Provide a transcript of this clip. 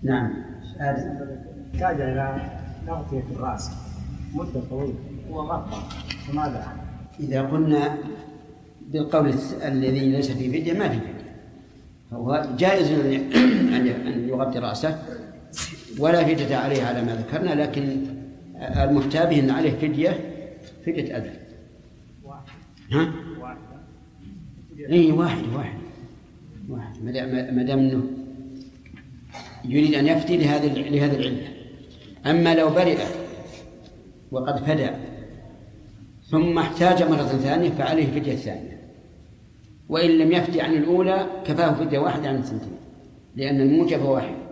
نعم. احتاج إلى تغطية الرأس مدة طويلة وغطى، فماذا؟ إذا قلنا بالقول الذي ليس فيه فدية ما فيه فدية، فهو جائز أن يغطي رأسه ولا فدية عليه على ما ذكرنا، لكن المفتى به أن عليه فدية أذى. ها؟ واحد ما دام أنه يريد أن يفتي لهذه العلة. أما لو برئ وقد فدى ثم احتاج مرة ثانية فعليه فدية ثانية، وإن لم يفتي عن الأولى كفاه فدية واحدة عن الثنتين، لأن الموجب واحد.